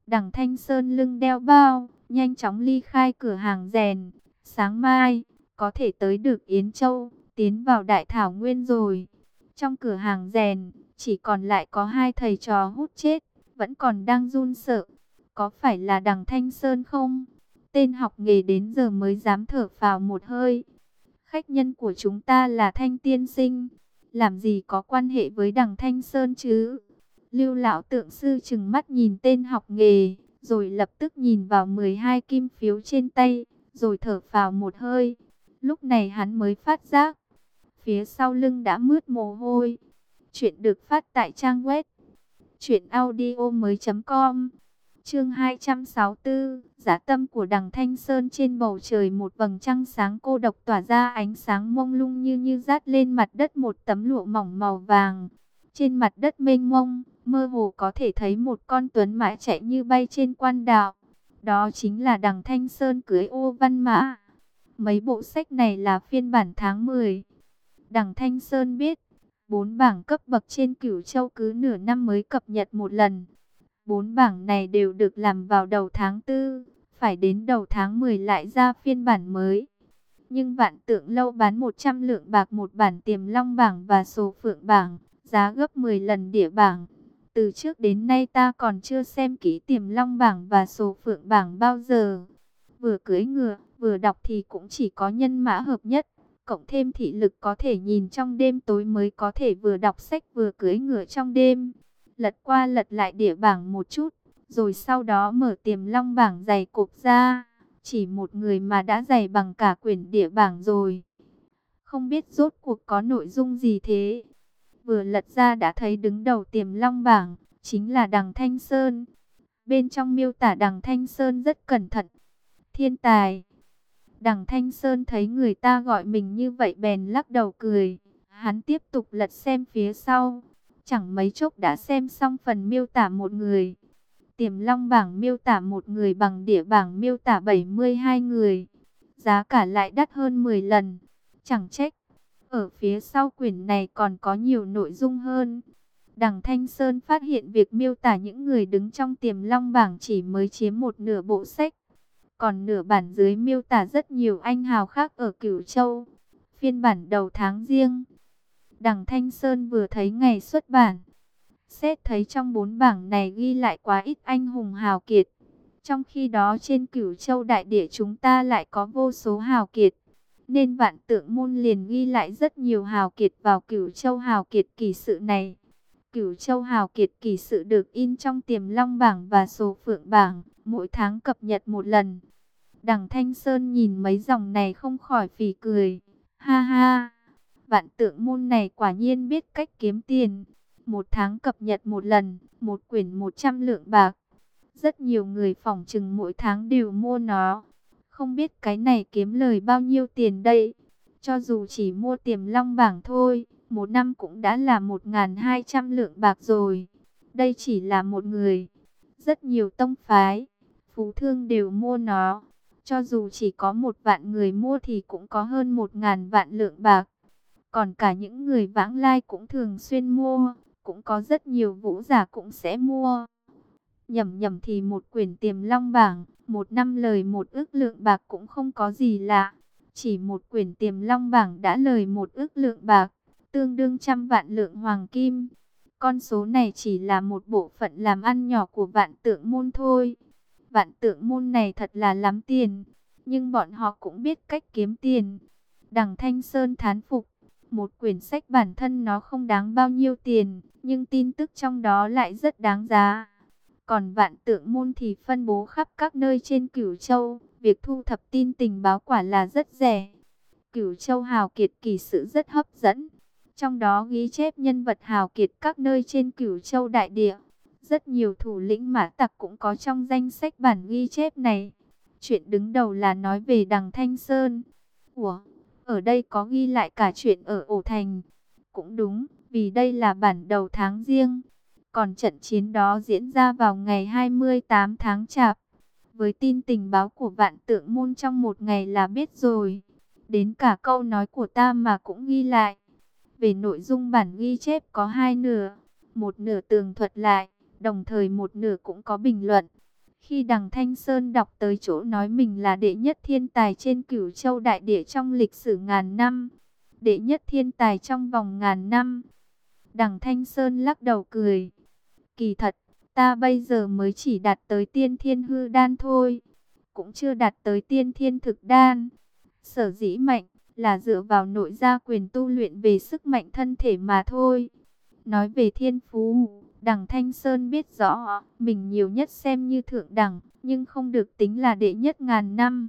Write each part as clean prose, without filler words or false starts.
Đằng Thanh Sơn lưng đeo bao, nhanh chóng ly khai cửa hàng rèn. Sáng mai, có thể tới được Yến Châu, tiến vào Đại Thảo Nguyên rồi. Trong cửa hàng rèn, chỉ còn lại có hai thầy trò hút chết, vẫn còn đang run sợ. Có phải là đằng Thanh Sơn không? Tên học nghề đến giờ mới dám thở phào một hơi. Khách nhân của chúng ta là Thanh tiên sinh, làm gì có quan hệ với đằng Thanh Sơn chứ? Lưu lão tượng sư trừng mắt nhìn tên học nghề, rồi lập tức nhìn vào 12 kim phiếu trên tay, rồi thở phào một hơi. Lúc này hắn mới phát giác, phía sau lưng đã mướt mồ hôi. Chuyện được phát tại trang web truyệnaudiomoi.com. Chương 264, Dã tâm của đằng Thanh Sơn. Trên bầu trời một vầng trăng sáng cô độc tỏa ra ánh sáng mông lung như dát lên mặt đất một tấm lụa mỏng màu vàng. Trên mặt đất mênh mông, mơ hồ có thể thấy một con tuấn mã chạy như bay trên quan đạo. Đó chính là đằng Thanh Sơn cưỡi ô văn mã. Mấy bộ sách này là phiên bản tháng 10. Đằng Thanh Sơn biết, 4 bảng cấp bậc trên Cửu Châu cứ nửa năm mới cập nhật một lần. 4 bảng này đều được làm vào đầu tháng 4, phải đến đầu tháng 10 lại ra phiên bản mới. Nhưng Vạn Tượng Lâu bán 100 lượng bạc một bản Tiềm Long bảng và Số Phượng bảng, giá gấp 10 lần Địa bảng. Từ trước đến nay ta còn chưa xem kỹ Tiềm Long bảng và Số Phượng bảng bao giờ. Vừa cưỡi ngựa, vừa đọc thì cũng chỉ có nhân mã hợp nhất, cộng thêm thị lực có thể nhìn trong đêm tối mới có thể vừa đọc sách vừa cưỡi ngựa trong đêm. Lật qua lật lại Địa bảng một chút, rồi sau đó mở Tiềm Long bảng dày cộp ra. Chỉ một người mà đã dày bằng cả quyển Địa bảng rồi. Không biết rốt cuộc có nội dung gì thế. Vừa lật ra đã thấy đứng đầu Tiềm Long bảng, chính là đằng Thanh Sơn. Bên trong miêu tả đằng Thanh Sơn rất cẩn thận. Thiên tài. Đằng Thanh Sơn thấy người ta gọi mình như vậy bèn lắc đầu cười. Hắn tiếp tục lật xem phía sau. Chẳng mấy chốc đã xem xong phần miêu tả một người. Tiềm Long bảng miêu tả một người bằng Địa bảng miêu tả 72 người. Giá cả lại đắt hơn 10 lần. Chẳng trách, ở phía sau quyển này còn có nhiều nội dung hơn. Đằng Thanh Sơn phát hiện việc miêu tả những người đứng trong Tiềm Long bảng chỉ mới chiếm một nửa bộ sách. Còn nửa bản dưới miêu tả rất nhiều anh hào khác ở Cửu Châu. Phiên bản đầu tháng riêng. Đằng Thanh Sơn vừa thấy ngày xuất bản, xét thấy trong 4 bảng này ghi lại quá ít anh hùng hào kiệt. Trong khi đó trên Cửu Châu đại địa chúng ta lại có vô số hào kiệt. Nên Vạn Tượng môn liền ghi lại rất nhiều hào kiệt vào Cửu Châu hào kiệt kỳ sự này. Cửu Châu hào kiệt kỳ sự được in trong Tiềm Long bảng và Số Phượng bảng, mỗi tháng cập nhật một lần. Đằng Thanh Sơn nhìn mấy dòng này không khỏi phì cười. Ha ha, Vạn Tượng môn này quả nhiên biết cách kiếm tiền. Một tháng cập nhật một lần, một quyển 100 lượng bạc. Rất nhiều người phỏng chừng mỗi tháng đều mua nó. Không biết cái này kiếm lời bao nhiêu tiền đây. Cho dù chỉ mua Tiềm Long bảng thôi, một năm cũng đã là 1.200 lượng bạc rồi. Đây chỉ là một người. Rất nhiều tông phái, phú thương đều mua nó. Cho dù chỉ có 1 vạn người mua thì cũng có hơn 1.000 vạn lượng bạc. Còn cả những người vãng lai cũng thường xuyên mua. Cũng có rất nhiều vũ giả cũng sẽ mua. Nhẩm nhẩm thì một quyển Tiềm Long bảng, một năm lời 1 ức lượng bạc cũng không có gì lạ. Chỉ một quyển Tiềm Long bảng đã lời 1 ức lượng bạc, tương đương 100 vạn lượng hoàng kim. Con số này chỉ là một bộ phận làm ăn nhỏ của Vạn Tượng môn thôi. Vạn Tượng môn này thật là lắm tiền, nhưng bọn họ cũng biết cách kiếm tiền. Đằng Thanh Sơn thán phục. Một quyển sách bản thân nó không đáng bao nhiêu tiền, nhưng tin tức trong đó lại rất đáng giá. Còn Vạn Tượng môn thì phân bố khắp các nơi trên Cửu Châu, việc thu thập tin tình báo quả là rất rẻ. Cửu Châu hào kiệt kỳ sự rất hấp dẫn, trong đó ghi chép nhân vật hào kiệt các nơi trên Cửu Châu đại địa. Rất nhiều thủ lĩnh mã tặc cũng có trong danh sách bản ghi chép này. Chuyện đứng đầu là nói về đằng Thanh Sơn. Ủa? Ở đây có ghi lại cả chuyện ở Ổ Thành. Cũng đúng, vì đây là bản đầu tháng riêng. Còn trận chiến đó diễn ra vào ngày 28 tháng Chạp. Với tin tình báo của Vạn Tượng môn trong một ngày là biết rồi. Đến cả câu nói của ta mà cũng ghi lại. Về nội dung bản ghi chép có 2 nửa. Một nửa tường thuật lại, đồng thời một nửa cũng có bình luận. Khi Đằng Thanh Sơn đọc tới chỗ nói mình là đệ nhất thiên tài trên Cửu Châu đại địa trong lịch sử ngàn năm, đệ nhất thiên tài trong vòng ngàn năm, Đằng Thanh Sơn lắc đầu cười. Kỳ thật, ta bây giờ mới chỉ đạt tới tiên thiên hư đan thôi, cũng chưa đạt tới tiên thiên thực đan. Sở dĩ mạnh là dựa vào nội gia quyền tu luyện về sức mạnh thân thể mà thôi. Nói về thiên phú, Đằng Thanh Sơn biết rõ mình nhiều nhất xem như thượng đẳng, nhưng không được tính là đệ nhất ngàn năm.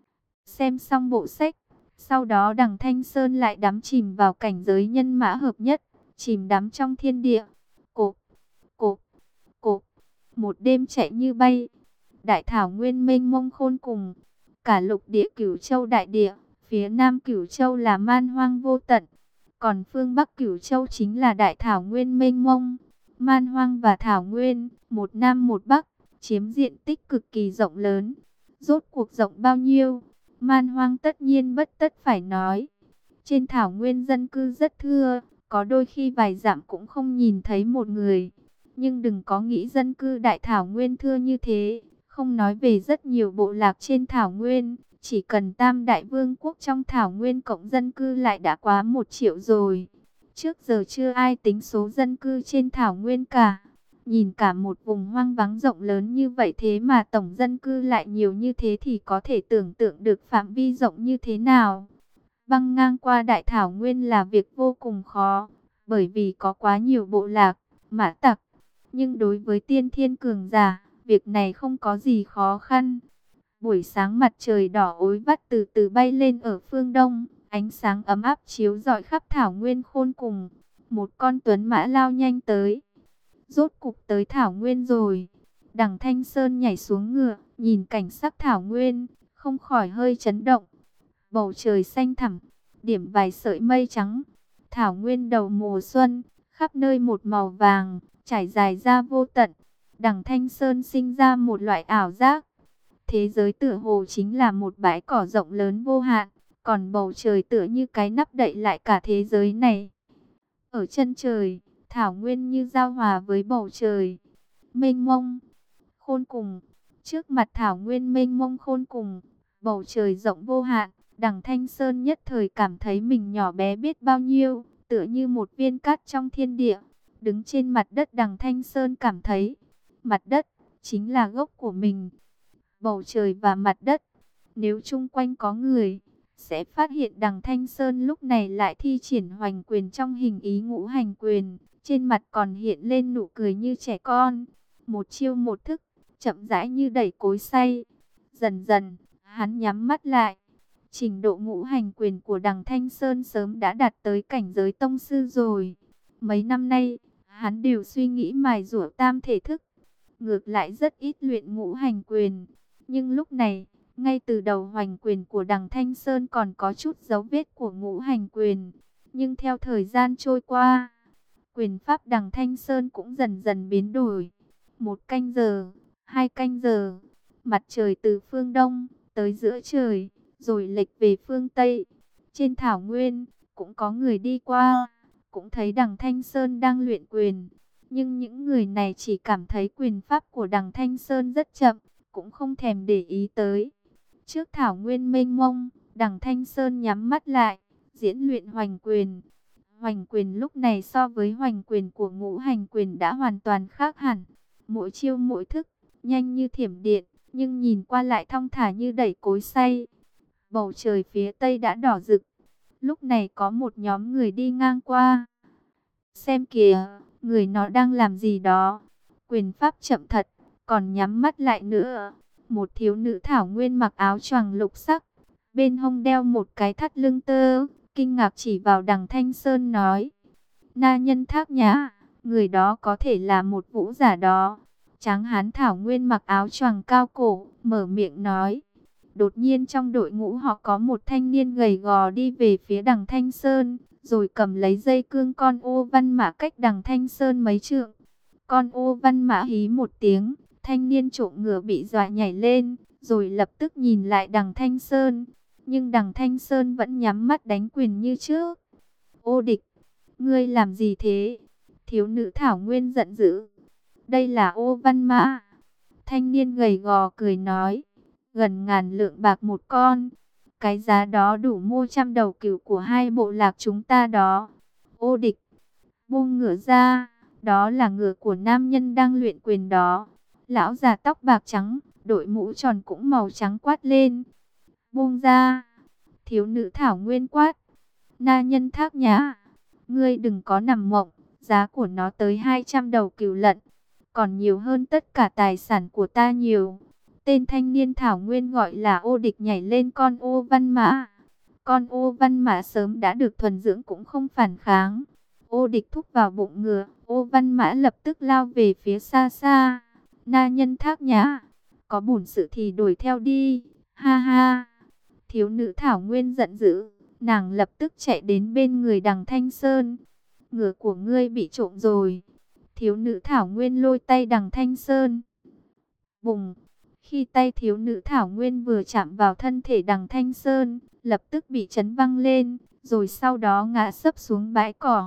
Xem xong bộ sách, sau đó Đằng Thanh Sơn lại đắm chìm vào cảnh giới nhân mã hợp nhất, chìm đắm trong thiên địa. Cộp, cộp, cộp, một đêm chạy như bay. Đại thảo nguyên mênh mông khôn cùng, cả lục địa Cửu Châu đại địa, phía nam Cửu Châu là man hoang vô tận, còn phương bắc Cửu Châu chính là đại thảo nguyên mênh mông. Man hoang và thảo nguyên, một nam một bắc, chiếm diện tích cực kỳ rộng lớn. Rốt cuộc rộng bao nhiêu? Man hoang tất nhiên bất tất phải nói. Trên thảo nguyên dân cư rất thưa, có đôi khi vài dặm cũng không nhìn thấy một người. Nhưng đừng có nghĩ dân cư đại thảo nguyên thưa như thế, không nói về rất nhiều bộ lạc trên thảo nguyên, chỉ cần Tam Đại Vương quốc trong thảo nguyên cộng dân cư lại đã quá 1 triệu rồi. Trước giờ chưa ai tính số dân cư trên thảo nguyên cả. Nhìn cả một vùng hoang vắng rộng lớn như vậy thế mà tổng dân cư lại nhiều như thế thì có thể tưởng tượng được phạm vi rộng như thế nào. Băng ngang qua đại thảo nguyên là việc vô cùng khó, bởi vì có quá nhiều bộ lạc, mã tặc. Nhưng đối với tiên thiên cường giả, việc này không có gì khó khăn. Buổi sáng mặt trời đỏ ối vắt từ từ bay lên ở phương đông, ánh sáng ấm áp chiếu rọi khắp thảo nguyên khôn cùng. Một con tuấn mã lao nhanh tới. Rốt cục tới thảo nguyên rồi. Đằng Thanh Sơn nhảy xuống ngựa, nhìn cảnh sắc thảo nguyên, không khỏi hơi chấn động. Bầu trời xanh thẳm, điểm vài sợi mây trắng. Thảo nguyên đầu mùa xuân, khắp nơi một màu vàng, trải dài ra vô tận. Đằng Thanh Sơn sinh ra một loại ảo giác. Thế giới tựa hồ chính là một bãi cỏ rộng lớn vô hạn, còn bầu trời tựa như cái nắp đậy lại cả thế giới này. Ở chân trời, thảo nguyên như giao hòa với bầu trời, mênh mông, khôn cùng. Trước mặt thảo nguyên mênh mông khôn cùng, bầu trời rộng vô hạn, Đằng Thanh Sơn nhất thời cảm thấy mình nhỏ bé biết bao nhiêu, tựa như một viên cát trong thiên địa. Đứng trên mặt đất Đằng Thanh Sơn cảm thấy, mặt đất chính là gốc của mình. Bầu trời và mặt đất, nếu chung quanh có người, sẽ phát hiện Đằng Thanh Sơn lúc này lại thi triển hoành quyền trong hình ý ngũ hành quyền. Trên mặt còn hiện lên nụ cười như trẻ con. Một chiêu một thức, chậm rãi như đẩy cối xay. Dần dần, hắn nhắm mắt lại. Trình độ ngũ hành quyền của Đằng Thanh Sơn sớm đã đạt tới cảnh giới tông sư rồi. Mấy năm nay, hắn đều suy nghĩ mài giũa tam thể thức. Ngược lại rất ít luyện ngũ hành quyền. Nhưng lúc này, ngay từ đầu hoành quyền của Đằng Thanh Sơn còn có chút dấu vết của ngũ hành quyền. Nhưng theo thời gian trôi qua, quyền pháp Đằng Thanh Sơn cũng dần dần biến đổi. 1 canh giờ, 2 canh giờ, mặt trời từ phương đông tới giữa trời, rồi lệch về phương Tây. Trên thảo nguyên, cũng có người đi qua, cũng thấy Đằng Thanh Sơn đang luyện quyền. Nhưng những người này chỉ cảm thấy quyền pháp của Đằng Thanh Sơn rất chậm, cũng không thèm để ý tới. Trước thảo nguyên mênh mông, Đằng Thanh Sơn nhắm mắt lại, diễn luyện hoành quyền. Hoành quyền lúc này so với hoành quyền của ngũ hành quyền đã hoàn toàn khác hẳn. Mỗi chiêu mỗi thức, nhanh như thiểm điện, nhưng nhìn qua lại thong thả như đẩy cối xay. Bầu trời phía tây đã đỏ rực. Lúc này có một nhóm người đi ngang qua. Xem kìa, người nó đang làm gì đó. Quyền pháp chậm thật, còn nhắm mắt lại nữa. Một thiếu nữ thảo nguyên mặc áo choàng lục sắc, bên hông đeo một cái thắt lưng tơ, kinh ngạc chỉ vào Đằng Thanh Sơn nói: Na Nhân Thác Nhã, người đó có thể là một vũ giả đó. Tráng hán thảo nguyên mặc áo choàng cao cổ, mở miệng nói. Đột nhiên trong đội ngũ họ có một thanh niên gầy gò đi về phía Đằng Thanh Sơn, rồi cầm lấy dây cương con ô văn mã cách Đằng Thanh Sơn mấy trượng. Con ô văn mã hí một tiếng, thanh niên trộm ngựa bị dọa nhảy lên, rồi lập tức nhìn lại Đằng Thanh Sơn. Nhưng Đằng Thanh Sơn vẫn nhắm mắt đánh quyền như trước. Ô địch, ngươi làm gì thế? Thiếu nữ thảo nguyên giận dữ. Đây là ô văn mã. Thanh niên gầy gò cười nói, gần ngàn lượng bạc một con. Cái giá đó đủ mua 100 đầu cừu của hai bộ lạc chúng ta đó. Ô Địch, buông ngựa ra, đó là ngựa của nam nhân đang luyện quyền đó. Lão già tóc bạc trắng, đội mũ tròn cũng màu trắng quát lên. Buông ra, thiếu nữ thảo nguyên quát. Na nhân Thác Nhã, ngươi đừng có nằm mộng, giá của nó tới 200 đầu cừu lận, còn nhiều hơn tất cả tài sản của ta nhiều. Tên thanh niên thảo nguyên gọi là Ô Địch nhảy lên con ô văn mã. Con ô văn mã sớm đã được thuần dưỡng cũng không phản kháng. Ô Địch thúc vào bụng ngựa, ô văn mã lập tức lao về phía xa xa. Na nhân Thác Nhã, có bổn sự thì đuổi theo đi, ha ha. Thiếu nữ thảo nguyên giận dữ, nàng lập tức chạy đến bên người Đằng Thanh Sơn. Ngựa của ngươi bị trộm rồi. Thiếu nữ thảo nguyên lôi tay Đằng Thanh Sơn. Bùng! Khi tay thiếu nữ thảo nguyên vừa chạm vào thân thể Đằng Thanh Sơn, lập tức bị chấn văng lên, rồi sau đó ngã sấp xuống bãi cỏ.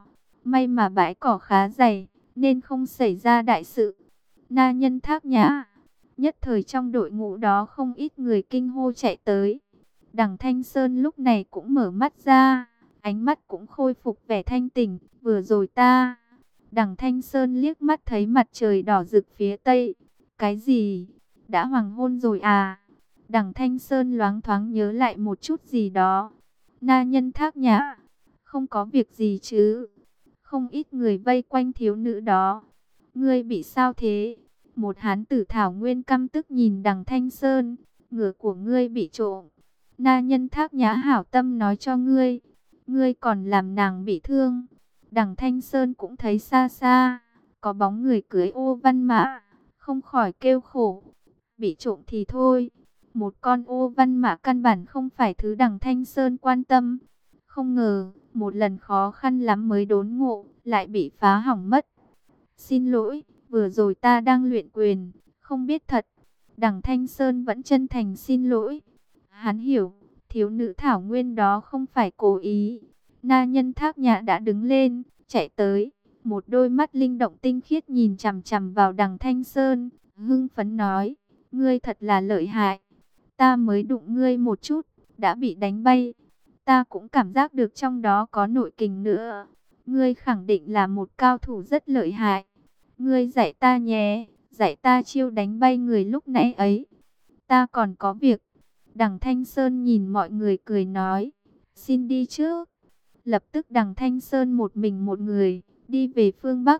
May mà bãi cỏ khá dày, nên không xảy ra đại sự. Na nhân Thác Nhã. Nhất thời trong đội ngũ đó không ít người kinh hô chạy tới. Đằng Thanh Sơn lúc này cũng mở mắt ra, ánh mắt cũng khôi phục vẻ thanh tỉnh. Vừa rồi ta... Đằng Thanh Sơn liếc mắt thấy mặt trời đỏ rực phía tây. Cái gì? Đã hoàng hôn rồi à? Đằng Thanh Sơn loáng thoáng nhớ lại một chút gì đó. Na nhân Thác Nhã, không có việc gì chứ? Không ít người vây quanh thiếu nữ đó. Ngươi bị sao thế? Một hán tử thảo nguyên căm tức nhìn Đằng Thanh Sơn. Ngựa của ngươi bị trộm. Na nhân Thác Nhã hảo tâm nói cho ngươi. Ngươi còn làm nàng bị thương. Đằng Thanh Sơn cũng thấy xa xa, có bóng người cưỡi ô văn mã, không khỏi kêu khổ. Bị trộm thì thôi, một con ô văn mã căn bản không phải thứ Đằng Thanh Sơn quan tâm. Không ngờ, một lần khó khăn lắm mới đốn ngộ, lại bị phá hỏng mất. Xin lỗi, vừa rồi ta đang luyện quyền, không biết thật. Đằng Thanh Sơn vẫn chân thành xin lỗi. Hắn hiểu, thiếu nữ thảo nguyên đó không phải cố ý. Na nhân Thác Nhã đã đứng lên, chạy tới, một đôi mắt linh động tinh khiết nhìn chằm chằm vào Đằng Thanh Sơn, hưng phấn nói, ngươi thật là lợi hại, ta mới đụng ngươi một chút, đã bị đánh bay, ta cũng cảm giác được trong đó có nội kình nữa, ngươi khẳng định là một cao thủ rất lợi hại, ngươi dạy ta nhé, dạy ta chiêu đánh bay người lúc nãy ấy, ta còn có việc. Đằng Thanh Sơn nhìn mọi người cười nói, xin đi trước. Lập tức Đằng Thanh Sơn một mình một người, đi về phương Bắc.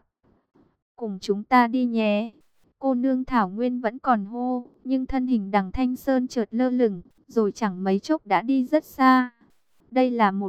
Cùng chúng ta đi nhé. Cô nương Thảo Nguyên vẫn còn hô, nhưng thân hình Đằng Thanh Sơn chợt lơ lửng, rồi chẳng mấy chốc đã đi rất xa. Đây là một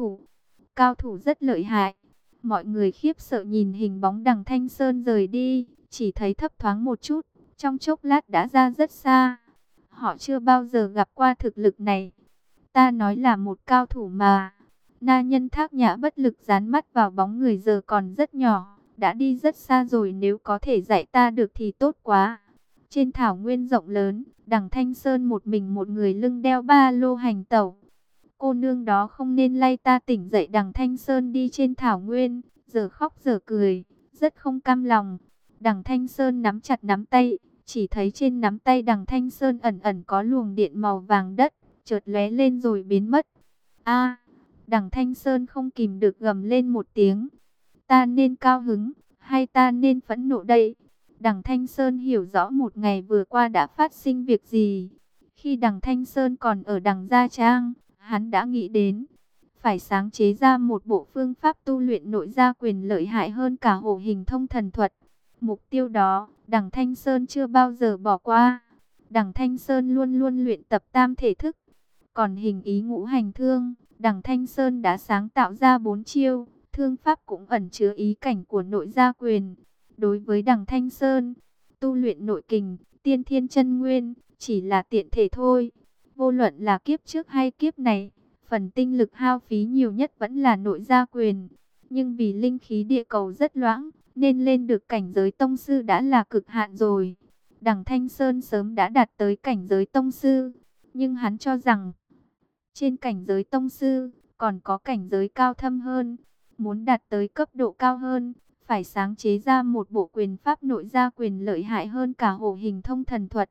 cao thủ rất lợi hại. Mọi người khiếp sợ nhìn hình bóng Đằng Thanh Sơn rời đi, chỉ thấy thấp thoáng một chút, trong chốc lát đã ra rất xa. Họ chưa bao giờ gặp qua thực lực này. Ta nói là một cao thủ mà. Na nhân Thác Nhã bất lực dán mắt vào bóng người giờ còn rất nhỏ, đã đi rất xa rồi, nếu có thể dạy ta được thì tốt quá. Trên thảo nguyên rộng lớn, Đằng Thanh Sơn một mình một người lưng đeo ba lô hành tẩu. Cô nương đó không nên lay ta tỉnh dậy. Đằng Thanh Sơn đi trên thảo nguyên, giờ khóc giờ cười, rất không cam lòng. Đằng Thanh Sơn nắm chặt nắm tay, chỉ thấy trên nắm tay Đằng Thanh Sơn ẩn ẩn có luồng điện màu vàng đất, chợt lóe lên rồi biến mất. A! Đằng Thanh Sơn không kìm được gầm lên một tiếng. Ta nên cao hứng, hay ta nên phẫn nộ đây? Đằng Thanh Sơn hiểu rõ một ngày vừa qua đã phát sinh việc gì. Khi Đằng Thanh Sơn còn ở Đằng Gia Trang, hắn đã nghĩ đến phải sáng chế ra một bộ phương pháp tu luyện nội gia quyền lợi hại hơn cả hổ hình thông thần thuật. Mục tiêu đó, Đằng Thanh Sơn chưa bao giờ bỏ qua. Đằng Thanh Sơn luôn luôn luyện tập tam thể thức. Còn hình ý ngũ hành thương, Đằng Thanh Sơn đã sáng tạo ra 4 chiêu, thương pháp cũng ẩn chứa ý cảnh của nội gia quyền. Đối với Đằng Thanh Sơn, tu luyện nội kình, tiên thiên chân nguyên, chỉ là tiện thể thôi. Vô luận là kiếp trước hay kiếp này, phần tinh lực hao phí nhiều nhất vẫn là nội gia quyền. Nhưng vì linh khí địa cầu rất loãng, nên lên được cảnh giới tông sư đã là cực hạn rồi. Đằng Thanh Sơn sớm đã đạt tới cảnh giới tông sư, nhưng hắn cho rằng trên cảnh giới tông sư còn có cảnh giới cao thâm hơn. Muốn đạt tới cấp độ cao hơn, phải sáng chế ra một bộ quyền pháp nội gia quyền lợi hại hơn cả Hổ Hình Thông Thần Thuật.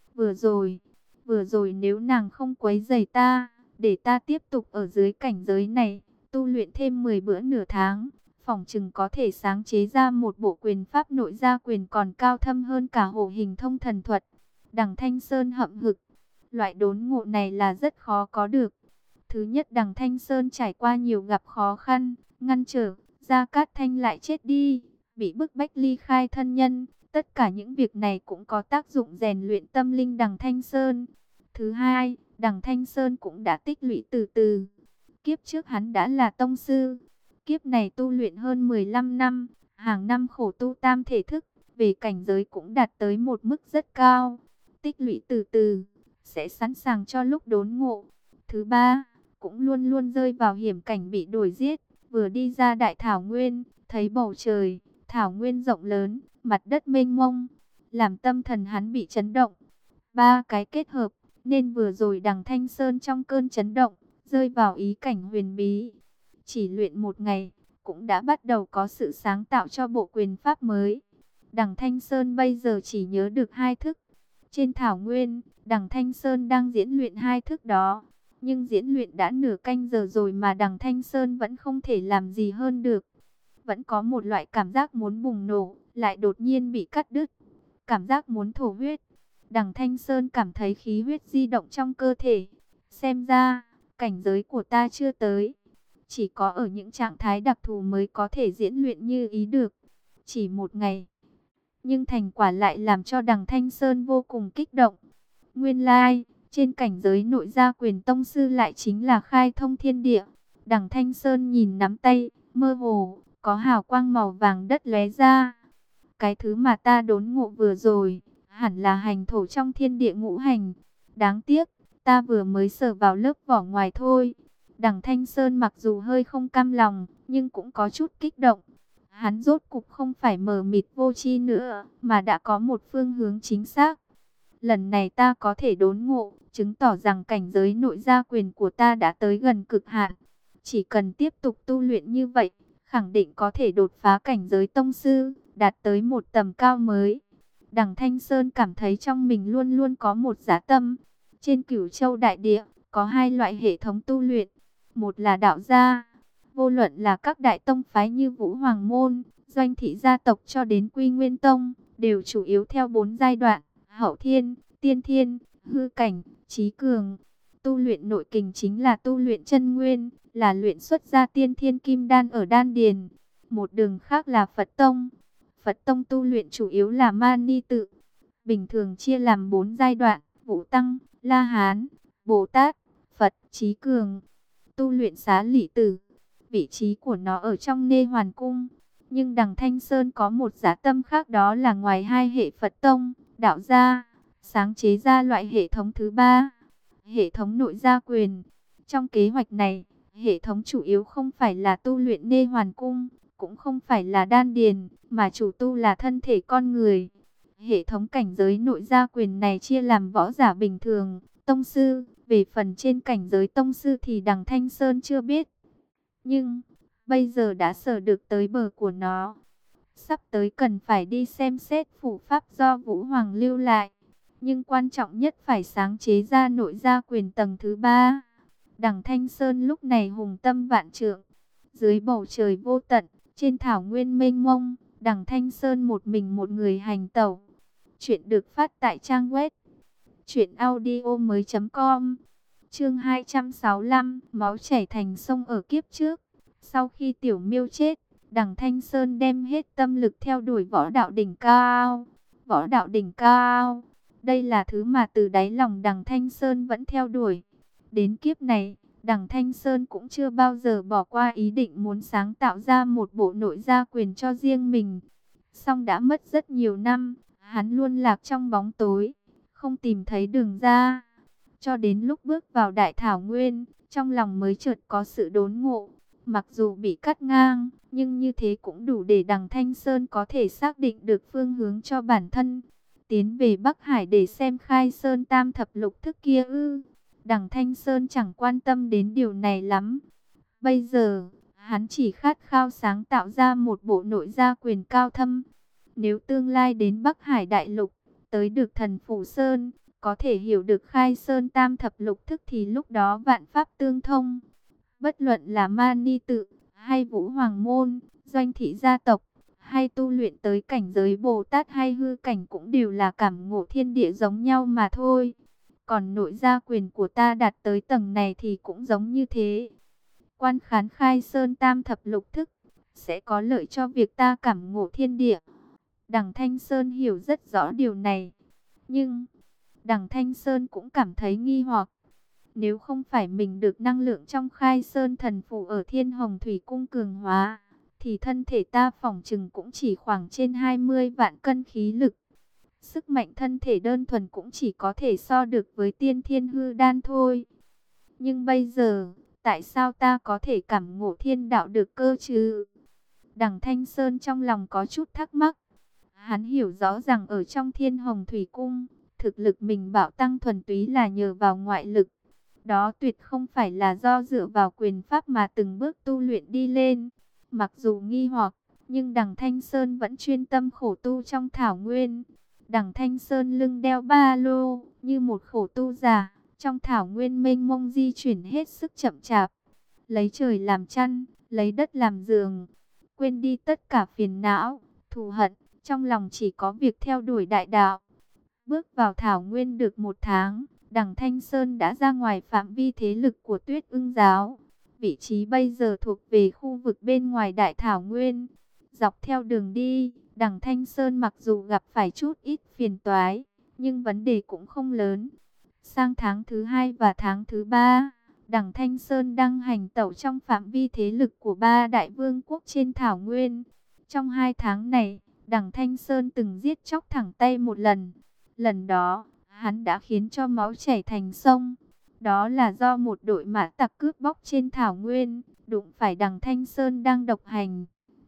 Vừa rồi nếu nàng không quấy rầy ta, để ta tiếp tục ở dưới cảnh giới này, tu luyện thêm 10 bữa nửa tháng, phỏng chừng có thể sáng chế ra một bộ quyền pháp nội gia quyền còn cao thâm hơn cả Hổ Hình Thông Thần Thuật. Đằng Thanh Sơn hậm hực, loại đốn ngộ này là rất khó có được. Thứ nhất, Đằng Thanh Sơn trải qua nhiều gặp khó khăn, ngăn trở, Gia Cát Thanh lại chết đi, bị bức bách ly khai thân nhân. Tất cả những việc này cũng có tác dụng rèn luyện tâm linh Đằng Thanh Sơn. Thứ hai, Đằng Thanh Sơn cũng đã tích lũy từ từ. Kiếp trước hắn đã là tông sư, kiếp này tu luyện hơn 15 năm, hàng năm khổ tu tam thể thức, về cảnh giới cũng đạt tới một mức rất cao. Tích lũy từ từ, sẽ sẵn sàng cho lúc đốn ngộ. Thứ ba, cũng luôn luôn rơi vào hiểm cảnh bị đuổi giết. Vừa đi ra đại thảo nguyên, thấy bầu trời, thảo nguyên rộng lớn, mặt đất mênh mông, làm tâm thần hắn bị chấn động. Ba cái kết hợp, nên vừa rồi Đằng Thanh Sơn trong cơn chấn động, rơi vào ý cảnh huyền bí. Chỉ luyện một ngày, cũng đã bắt đầu có sự sáng tạo cho bộ quyền pháp mới. Đằng Thanh Sơn bây giờ chỉ nhớ được 2 thức. Trên thảo nguyên, Đằng Thanh Sơn đang diễn luyện 2 thức đó. Nhưng diễn luyện đã nửa canh giờ rồi mà Đằng Thanh Sơn vẫn không thể làm gì hơn được. Vẫn có một loại cảm giác muốn bùng nổ, lại đột nhiên bị cắt đứt. Cảm giác muốn thổ huyết. Đằng Thanh Sơn cảm thấy khí huyết di động trong cơ thể. Xem ra, cảnh giới của ta chưa tới. Chỉ có ở những trạng thái đặc thù mới có thể diễn luyện như ý được. Chỉ một ngày. Nhưng thành quả lại làm cho Đằng Thanh Sơn vô cùng kích động. Nguyên lai, trên cảnh giới nội gia quyền tông sư lại chính là khai thông thiên địa. Đằng Thanh Sơn nhìn nắm tay, mơ hồ, có hào quang màu vàng đất lóe ra. Cái thứ mà ta đốn ngộ vừa rồi, hẳn là hành thổ trong thiên địa ngũ hành. Đáng tiếc, ta vừa mới sờ vào lớp vỏ ngoài thôi. Đằng Thanh Sơn mặc dù hơi không cam lòng, nhưng cũng có chút kích động. Hắn rốt cục không phải mờ mịt vô tri nữa, mà đã có một phương hướng chính xác. Lần này ta có thể đốn ngộ, chứng tỏ rằng cảnh giới nội gia quyền của ta đã tới gần cực hạn. Chỉ cần tiếp tục tu luyện như vậy, khẳng định có thể đột phá cảnh giới tông sư, đạt tới một tầm cao mới. Đằng Thanh Sơn cảm thấy trong mình luôn luôn có một dã tâm. Trên Cửu Châu đại địa, có 2 loại hệ thống tu luyện. Một là đạo gia, vô luận là các đại tông phái như Vũ Hoàng Môn, Doanh Thị gia tộc cho đến Quy Nguyên Tông, đều chủ yếu theo 4 giai đoạn: Hậu Thiên, Tiên Thiên, Hư Cảnh, Chí Cường. Tu luyện nội kình chính là tu luyện chân nguyên, là luyện xuất ra tiên thiên kim đan ở đan điền. Một đường khác là Phật Tông. Phật Tông tu luyện chủ yếu là Mani tự. Bình thường chia làm 4 giai đoạn: Vũ Tăng, La Hán, Bồ Tát, Phật, Chí Cường. Tu luyện Xá利Tử, vị trí của nó ở trong Nê Hoàn Cung. Nhưng Đằng Thanh Sơn có một dã tâm khác, đó là ngoài 2 hệ Phật Tông, đạo gia, sáng chế ra loại hệ thống thứ 3, hệ thống nội gia quyền. Trong kế hoạch này, hệ thống chủ yếu không phải là tu luyện Nê Hoàn Cung, cũng không phải là đan điền, mà chủ tu là thân thể con người. Hệ thống cảnh giới nội gia quyền này chia làm võ giả bình thường, tông sư. Về phần trên cảnh giới tông sư thì Đằng Thanh Sơn chưa biết. Nhưng, bây giờ đã sờ được tới bờ của nó. Sắp tới cần phải đi xem xét phủ pháp do Vũ Hoàng lưu lại. Nhưng quan trọng nhất phải sáng chế ra nội gia quyền tầng thứ 3. Đằng Thanh Sơn lúc này hùng tâm vạn trượng. Dưới bầu trời vô tận, trên thảo nguyên mênh mông, Đằng Thanh Sơn một mình một người hành tẩu. Chuyện được phát tại trang web truyệnaudiomoi.com. Chương 265, máu chảy thành sông ở kiếp trước. Sau khi Tiểu Miêu chết, Đằng Thanh Sơn đem hết tâm lực theo đuổi võ đạo đỉnh cao. Võ đạo đỉnh cao, đây là thứ mà từ đáy lòng Đằng Thanh Sơn vẫn theo đuổi. Đến kiếp này, Đằng Thanh Sơn cũng chưa bao giờ bỏ qua ý định muốn sáng tạo ra một bộ nội gia quyền cho riêng mình. Song đã mất rất nhiều năm, hắn luôn lạc trong bóng tối, không tìm thấy đường ra. Cho đến lúc bước vào Đại Thảo Nguyên, trong lòng mới chợt có sự đốn ngộ. Mặc dù bị cắt ngang, nhưng như thế cũng đủ để Đằng Thanh Sơn có thể xác định được phương hướng cho bản thân. Tiến về Bắc Hải để xem Khai Sơn Tam Thập Lục thức kia ư? Đằng Thanh Sơn chẳng quan tâm đến điều này lắm. Bây giờ, Hắn chỉ khát khao sáng tạo ra một bộ nội gia quyền cao thâm. Nếu tương lai đến Bắc Hải Đại Lục, tới được Thần Phủ Sơn, có thể hiểu được Khai Sơn Tam Thập Lục Thức thì lúc đó vạn pháp tương thông. Bất luận là Mani Tự, hay Vũ Hoàng Môn, Doanh Thị gia tộc, hay tu luyện tới cảnh giới Bồ Tát hay hư cảnh cũng đều là cảm ngộ thiên địa giống nhau mà thôi. Còn nội gia quyền của ta đạt tới tầng này thì cũng giống như thế. Quan khán Khai Sơn Tam Thập Lục Thức, sẽ có lợi cho việc ta cảm ngộ thiên địa. Đằng Thanh Sơn hiểu rất rõ điều này. Nhưng, đằng Thanh Sơn cũng cảm thấy nghi hoặc. Nếu không phải mình được năng lượng trong Khai Sơn Thần Phủ ở Thiên Hồng Thủy Cung cường hóa, thì thân thể ta phỏng chừng cũng chỉ khoảng trên 20 vạn cân khí lực. Sức mạnh thân thể đơn thuần cũng chỉ có thể so được với tiên thiên hư đan thôi. Nhưng bây giờ, tại sao ta có thể cảm ngộ thiên đạo được cơ chứ? Đằng Thanh Sơn trong lòng có chút thắc mắc. Hắn hiểu rõ rằng ở trong Thiên Hồng Thủy Cung, thực lực mình bạo tăng thuần túy là nhờ vào ngoại lực. Đó tuyệt không phải là do dựa vào quyền pháp mà từng bước tu luyện đi lên. Mặc dù nghi hoặc, nhưng đằng Thanh Sơn vẫn chuyên tâm khổ tu trong thảo nguyên. Đằng Thanh Sơn lưng đeo ba lô, như một khổ tu già, trong thảo nguyên mênh mông di chuyển hết sức chậm chạp. Lấy trời làm chăn, lấy đất làm giường, quên đi tất cả phiền não, thù hận, trong lòng chỉ có việc theo đuổi đại đạo. Bước vào thảo nguyên được 1 tháng, đằng Thanh Sơn đã ra ngoài phạm vi thế lực của Tuyết Ưng giáo. Vị trí bây giờ thuộc về khu vực bên ngoài đại thảo nguyên. Dọc theo đường đi, đằng Thanh Sơn mặc dù gặp phải chút ít phiền toái, nhưng vấn đề cũng không lớn. Sang tháng thứ 2 và tháng thứ 3, đằng Thanh Sơn đang hành tẩu trong phạm vi thế lực của 3 đại vương quốc trên thảo nguyên. Trong 2 tháng này, đằng Thanh Sơn từng giết chóc thẳng tay một lần. Lần đó, hắn đã khiến cho máu chảy thành sông. Đó là do một đội mã tặc cướp bóc trên thảo nguyên, đụng phải đằng Thanh Sơn đang độc hành.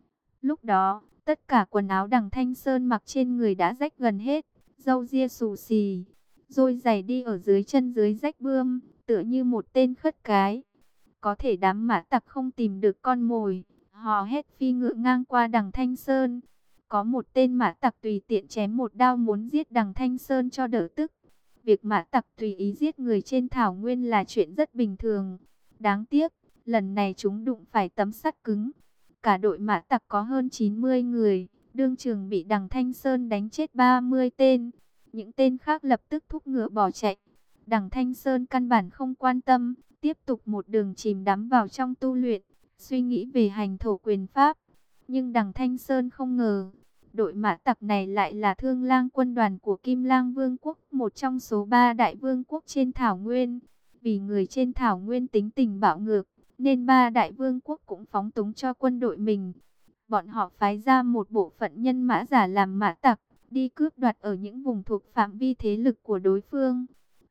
Lúc đó, tất cả quần áo đằng Thanh Sơn mặc trên người đã rách gần hết, râu ria xù xì, đôi giày đi ở dưới chân dưới rách bươm, tựa như một tên khất cái. Có thể đám mã tặc không tìm được con mồi, hò hét phi ngựa ngang qua đằng Thanh Sơn. Có một tên mã tặc tùy tiện chém một đao muốn giết đằng Thanh Sơn cho đỡ tức. Việc mã tặc tùy ý giết người trên thảo nguyên là chuyện rất bình thường. Đáng tiếc, lần này chúng đụng phải tấm sắt cứng. Cả đội mã tặc có hơn 90 người, đương trường bị đằng Thanh Sơn đánh chết 30 tên. Những tên khác lập tức thúc ngựa bỏ chạy. Đằng Thanh Sơn căn bản không quan tâm, tiếp tục một đường chìm đắm vào trong tu luyện, suy nghĩ về hành thổ quyền pháp. Nhưng đằng Thanh Sơn không ngờ, đội mã tặc này lại là Thương Lang quân đoàn của Kim Lang Vương quốc, một trong số 3 đại vương quốc trên thảo nguyên. Vì người trên thảo nguyên tính tình bạo ngược, nên 3 đại vương quốc cũng phóng túng cho quân đội mình. Bọn họ phái ra một bộ phận nhân mã giả làm mã tặc, đi cướp đoạt ở những vùng thuộc phạm vi thế lực của đối phương.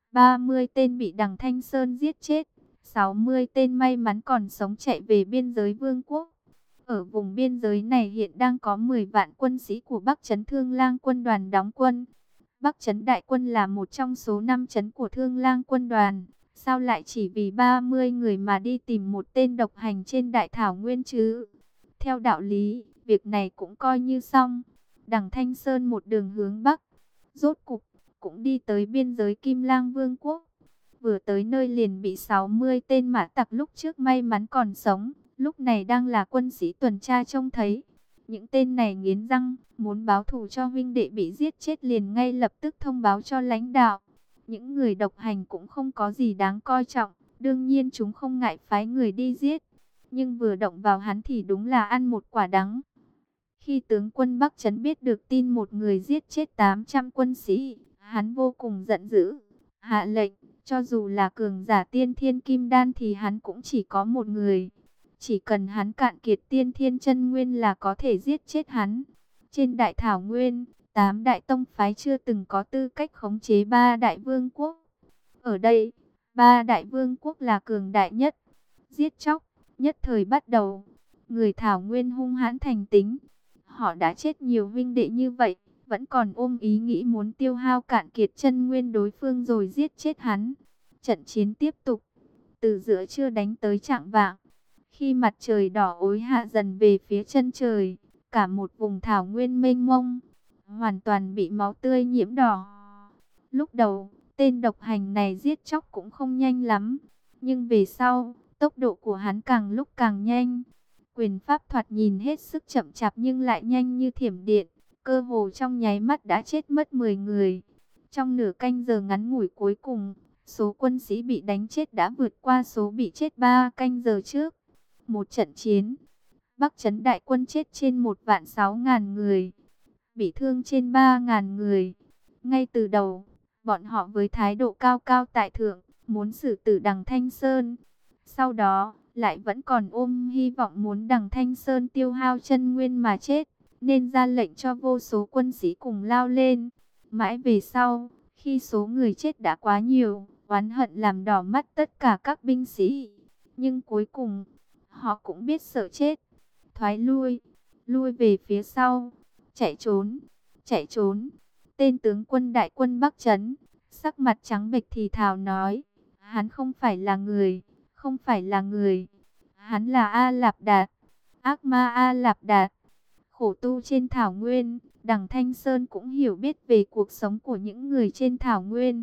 30 tên bị đằng Thanh Sơn giết chết, 60 tên may mắn còn sống chạy về biên giới vương quốc. Ở vùng biên giới này hiện đang có 10 vạn quân sĩ của Bắc Trấn Thương Lang quân đoàn đóng quân. Bắc Trấn đại quân là một trong số 5 trấn của Thương Lang quân đoàn. Sao lại chỉ vì 30 người mà đi tìm một tên độc hành trên đại thảo nguyên chứ? Theo đạo lý, việc này cũng coi như xong. Đằng Thanh Sơn một đường hướng Bắc, rốt cục cũng đi tới biên giới Kim Lang Vương quốc. Vừa tới nơi liền bị 60 tên mã tặc lúc trước may mắn còn sống, lúc này đang là quân sĩ tuần tra trông thấy. Những tên này nghiến răng, muốn báo thù cho huynh đệ bị giết chết liền ngay lập tức thông báo cho lãnh đạo. Những người độc hành cũng không có gì đáng coi trọng, đương nhiên chúng không ngại phái người đi giết. Nhưng vừa động vào hắn thì đúng là ăn một quả đắng. Khi tướng quân Bắc Trấn biết được tin một người giết chết 800 quân sĩ, hắn vô cùng giận dữ, hạ lệnh, cho dù là cường giả tiên thiên kim đan thì hắn cũng chỉ có một người. Chỉ cần hắn cạn kiệt tiên thiên chân nguyên là có thể giết chết hắn. Trên đại thảo nguyên, 8 đại tông phái chưa từng có tư cách khống chế 3 đại vương quốc. Ở đây, 3 đại vương quốc là cường đại nhất. Giết chóc, nhất thời bắt đầu. Người thảo nguyên hung hãn thành tính. Họ đã chết nhiều huynh đệ như vậy, vẫn còn ôm ý nghĩ muốn tiêu hao cạn kiệt chân nguyên đối phương rồi giết chết hắn. Trận chiến tiếp tục, từ giữa trưa đánh tới chạng vạng. Khi mặt trời đỏ ối hạ dần về phía chân trời, cả một vùng thảo nguyên mênh mông, hoàn toàn bị máu tươi nhiễm đỏ. Lúc đầu, tên độc hành này giết chóc cũng không nhanh lắm, nhưng về sau, tốc độ của hắn càng lúc càng nhanh. Quyền pháp thoạt nhìn hết sức chậm chạp nhưng lại nhanh như thiểm điện, cơ hồ trong nháy mắt đã chết mất 10 người. Trong nửa canh giờ ngắn ngủi cuối cùng, số quân sĩ bị đánh chết đã vượt qua số bị chết 3 canh giờ trước. Một trận chiến, Bắc Trấn đại quân chết trên 1.600.000 người, bị thương trên 3.000 người. Ngay từ đầu, bọn họ với thái độ cao cao tại thượng, muốn xử tử Đằng Thanh Sơn. Sau đó, lại vẫn còn ôm hy vọng muốn Đằng Thanh Sơn tiêu hao chân nguyên mà chết, nên ra lệnh cho vô số quân sĩ cùng lao lên. Mãi về sau, khi số người chết đã quá nhiều, oán hận làm đỏ mắt tất cả các binh sĩ. Nhưng cuối cùng, họ cũng biết sợ chết, thoái lui, lui về phía sau, chạy trốn, chạy trốn. Tên tướng quân đại quân Bắc Trấn, sắc mặt trắng bệch thì thào nói, hắn không phải là người, không phải là người, hắn là A Lạp Đạt, ác ma A Lạp Đạt. Khổ tu trên thảo nguyên, Đằng Thanh Sơn cũng hiểu biết về cuộc sống của những người trên thảo nguyên.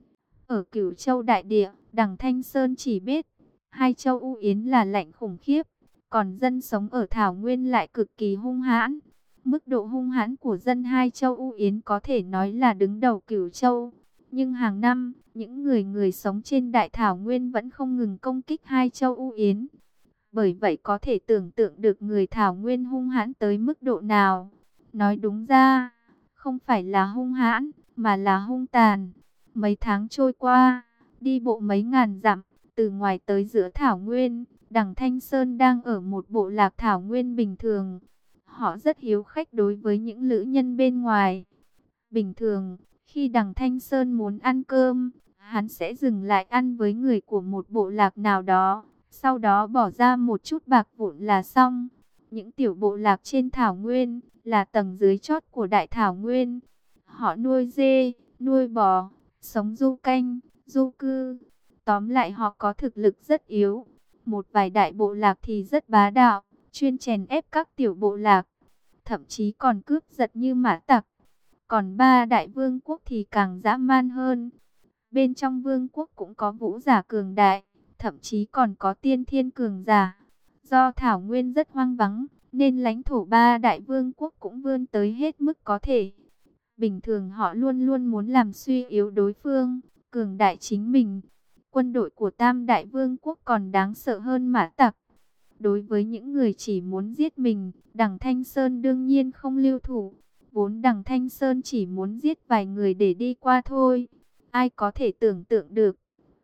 Ở Cửu Châu đại địa, Đằng Thanh Sơn chỉ biết, hai châu U Yến là lạnh khủng khiếp, còn dân sống ở thảo nguyên lại cực kỳ hung hãn. Mức độ hung hãn của dân hai châu U Yến có thể nói là đứng đầu Cửu Châu. Nhưng hàng năm, những người sống trên đại thảo nguyên vẫn không ngừng công kích hai châu U Yến. Bởi vậy có thể tưởng tượng được người thảo nguyên hung hãn tới mức độ nào. Nói đúng ra, không phải là hung hãn, mà là hung tàn. Mấy tháng trôi qua, đi bộ mấy ngàn dặm, từ ngoài tới giữa thảo nguyên, Đằng Thanh Sơn đang ở một bộ lạc thảo nguyên bình thường. Họ rất hiếu khách đối với những lữ nhân bên ngoài. Bình thường, khi Đằng Thanh Sơn muốn ăn cơm, hắn sẽ dừng lại ăn với người của một bộ lạc nào đó, sau đó bỏ ra một chút bạc vụn là xong. Những tiểu bộ lạc trên thảo nguyên là tầng dưới chót của đại thảo nguyên. Họ nuôi dê, nuôi bò, sống du canh, du cư. Tóm lại họ có thực lực rất yếu. Một vài đại bộ lạc thì rất bá đạo, chuyên chèn ép các tiểu bộ lạc, thậm chí còn cướp giật như mã tặc. Còn ba đại vương quốc thì càng dã man hơn. Bên trong vương quốc cũng có vũ giả cường đại, thậm chí còn có tiên thiên cường giả. Do thảo nguyên rất hoang vắng, nên lãnh thổ ba đại vương quốc cũng vươn tới hết mức có thể. Bình thường họ luôn luôn muốn làm suy yếu đối phương, cường đại chính mình. Quân đội của Tam Đại Vương quốc còn đáng sợ hơn mã tặc. Đối với những người chỉ muốn giết mình, Đằng Thanh Sơn đương nhiên không lưu thủ. Vốn Đằng Thanh Sơn chỉ muốn giết vài người để đi qua thôi. Ai có thể tưởng tượng được.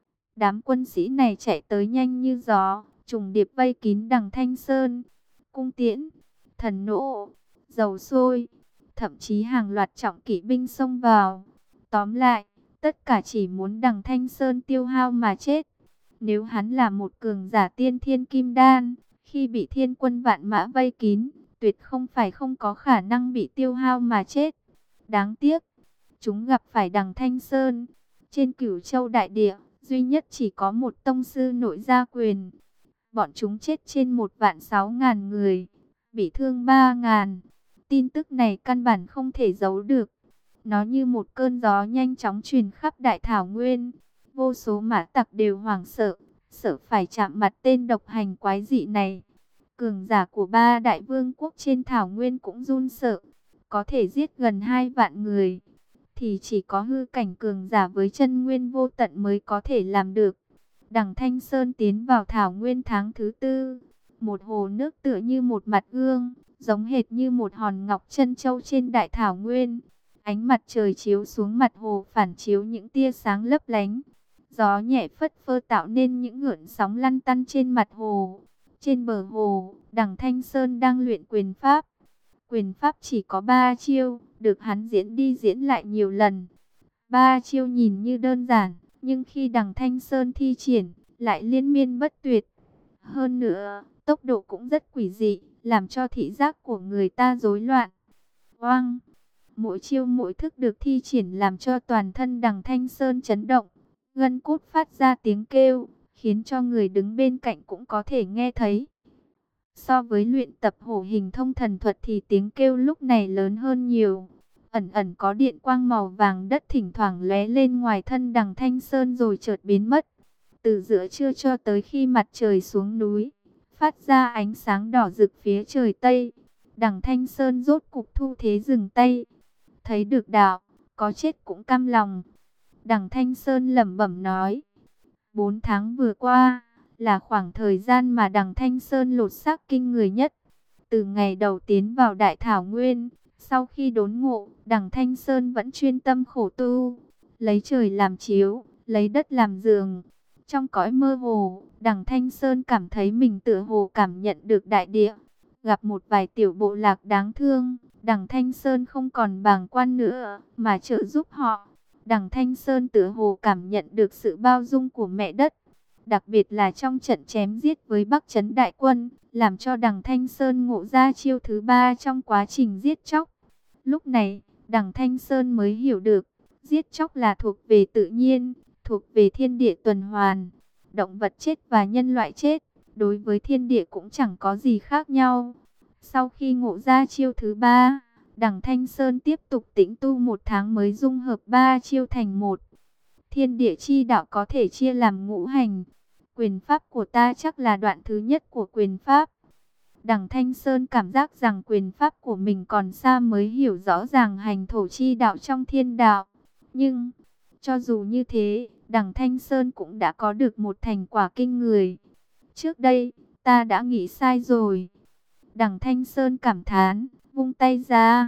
Đám quân sĩ này chạy tới nhanh như gió, trùng điệp vây kín Đằng Thanh Sơn. Cung tiễn, thần nỗ, dầu sôi, thậm chí hàng loạt trọng kỵ binh xông vào. Tóm lại, tất cả chỉ muốn Đằng Thanh Sơn tiêu hao mà chết. Nếu hắn là một cường giả tiên thiên kim đan, khi bị thiên quân vạn mã vây kín, tuyệt không phải không có khả năng bị tiêu hao mà chết. Đáng tiếc, chúng gặp phải Đằng Thanh Sơn. Trên Cửu Châu đại địa, duy nhất chỉ có một tông sư nội gia quyền. Bọn chúng chết trên 1.600.000 người, bị thương 3.000. Tin tức này căn bản không thể giấu được. Nó như một cơn gió nhanh chóng truyền khắp đại thảo nguyên. Vô số mã tặc đều hoảng sợ, sợ phải chạm mặt tên độc hành quái dị này. Cường giả của ba đại vương quốc trên thảo nguyên cũng run sợ. Có thể giết gần 2 vạn người, thì chỉ có hư cảnh cường giả với chân nguyên vô tận mới có thể làm được. Đằng Thanh Sơn tiến vào thảo nguyên tháng thứ 4. Một hồ nước tựa như một mặt gương, giống hệt như một hòn ngọc trân châu trên đại thảo nguyên. Ánh mặt trời chiếu xuống mặt hồ phản chiếu những tia sáng lấp lánh. Gió nhẹ phất phơ tạo nên những gợn sóng lăn tăn trên mặt hồ. Trên bờ hồ, Đằng Thanh Sơn đang luyện quyền pháp. Quyền pháp chỉ có 3 chiêu, được hắn diễn đi diễn lại nhiều lần. 3 chiêu nhìn như đơn giản, nhưng khi Đằng Thanh Sơn thi triển, lại liên miên bất tuyệt. Hơn nữa, tốc độ cũng rất quỷ dị, làm cho thị giác của người ta rối loạn. Oang! Mỗi chiêu mỗi thức được thi triển làm cho toàn thân Đằng Thanh Sơn chấn động. Gân cốt phát ra tiếng kêu, khiến cho người đứng bên cạnh cũng có thể nghe thấy. So với luyện tập hổ hình thông thần thuật thì tiếng kêu lúc này lớn hơn nhiều. Ẩn ẩn có điện quang màu vàng đất thỉnh thoảng lóe lên ngoài thân Đằng Thanh Sơn rồi chợt biến mất. Từ giữa trưa cho tới khi mặt trời xuống núi, phát ra ánh sáng đỏ rực phía trời Tây. Đằng Thanh Sơn rốt cục thu thế dừng tay. Thấy được đạo, có chết cũng cam lòng. Đằng Thanh Sơn lẩm bẩm nói. 4 tháng vừa qua là khoảng thời gian mà Đằng Thanh Sơn lột xác kinh người nhất. Từ ngày đầu tiến vào Đại Thảo Nguyên, sau khi đốn ngộ, Đằng Thanh Sơn vẫn chuyên tâm khổ tu, lấy trời làm chiếu, lấy đất làm giường. Trong cõi mơ hồ, Đằng Thanh Sơn cảm thấy mình tựa hồ cảm nhận được đại địa. Gặp một vài tiểu bộ lạc đáng thương, Đằng Thanh Sơn không còn bàng quan nữa, mà trợ giúp họ. Đằng Thanh Sơn tựa hồ cảm nhận được sự bao dung của mẹ đất. Đặc biệt là trong trận chém giết với Bắc Trấn đại quân, làm cho Đằng Thanh Sơn ngộ ra chiêu thứ 3 trong quá trình giết chóc. Lúc này, Đằng Thanh Sơn mới hiểu được, giết chóc là thuộc về tự nhiên, thuộc về thiên địa tuần hoàn. Động vật chết và nhân loại chết, đối với thiên địa cũng chẳng có gì khác nhau. Sau khi ngộ ra chiêu thứ 3, Đằng Thanh Sơn tiếp tục tĩnh tu 1 tháng mới dung hợp 3 chiêu thành một. Thiên địa chi đạo có thể chia làm ngũ hành. Quyền pháp của ta chắc là đoạn thứ nhất của quyền pháp. Đằng Thanh Sơn cảm giác rằng quyền pháp của mình còn xa mới hiểu rõ ràng hành thổ chi đạo trong thiên đạo. Nhưng, cho dù như thế, Đằng Thanh Sơn cũng đã có được một thành quả kinh người. Trước đây, ta đã nghĩ sai rồi. Đằng Thanh Sơn cảm thán, vung tay ra.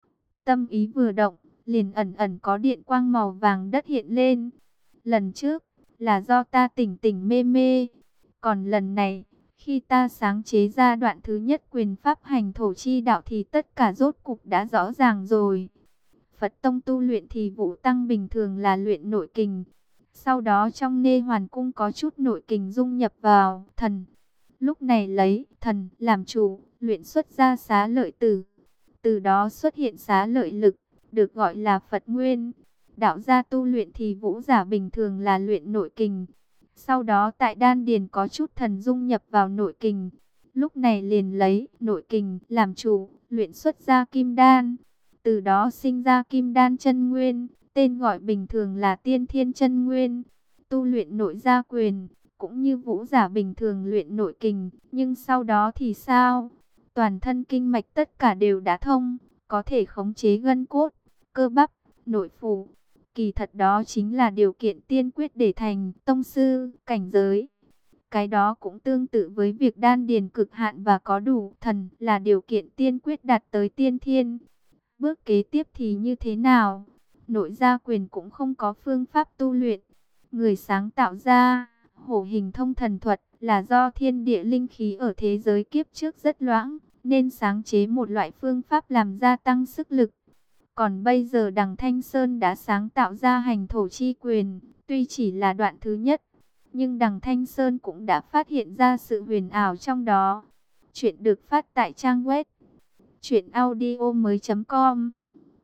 Tâm ý vừa động, liền ẩn ẩn có điện quang màu vàng đất hiện lên. Lần trước, là do ta tỉnh tỉnh mê mê. Còn lần này, khi ta sáng chế ra đoạn thứ nhất quyền pháp hành thổ chi đạo thì tất cả rốt cục đã rõ ràng rồi. Phật tông tu luyện thì Vũ Tăng bình thường là luyện nội kình. Sau đó trong Nê Hoàn Cung có chút nội kình dung nhập vào thần. Lúc này lấy thần làm chủ, luyện xuất ra xá lợi tử. Từ đó xuất hiện xá lợi lực, được gọi là Phật Nguyên. Đạo gia tu luyện thì vũ giả bình thường là luyện nội kình. Sau đó tại đan điền có chút thần dung nhập vào nội kình. Lúc này liền lấy nội kình làm chủ, luyện xuất ra kim đan. Từ đó sinh ra kim đan chân nguyên, tên gọi bình thường là tiên thiên chân nguyên. Tu luyện nội gia quyền, cũng như vũ giả bình thường luyện nội kình. Nhưng sau đó thì sao? Toàn thân kinh mạch tất cả đều đã thông, có thể khống chế gân cốt, cơ bắp, nội phủ. Kỳ thật đó chính là điều kiện tiên quyết để thành tông sư, cảnh giới. Cái đó cũng tương tự với việc đan điền cực hạn và có đủ thần là điều kiện tiên quyết đạt tới tiên thiên. Bước kế tiếp thì như thế nào? Nội gia quyền cũng không có phương pháp tu luyện. Người sáng tạo ra hổ hình thông thần thuật là do thiên địa linh khí ở thế giới kiếp trước rất loãng, nên sáng chế một loại phương pháp làm gia tăng sức lực. Còn bây giờ Đằng Thanh Sơn đã sáng tạo ra hành thổ chi quyền, tuy chỉ là đoạn thứ nhất, nhưng Đằng Thanh Sơn cũng đã phát hiện ra sự huyền ảo trong đó. Chuyện được phát tại trang web truyệnaudiomoi.com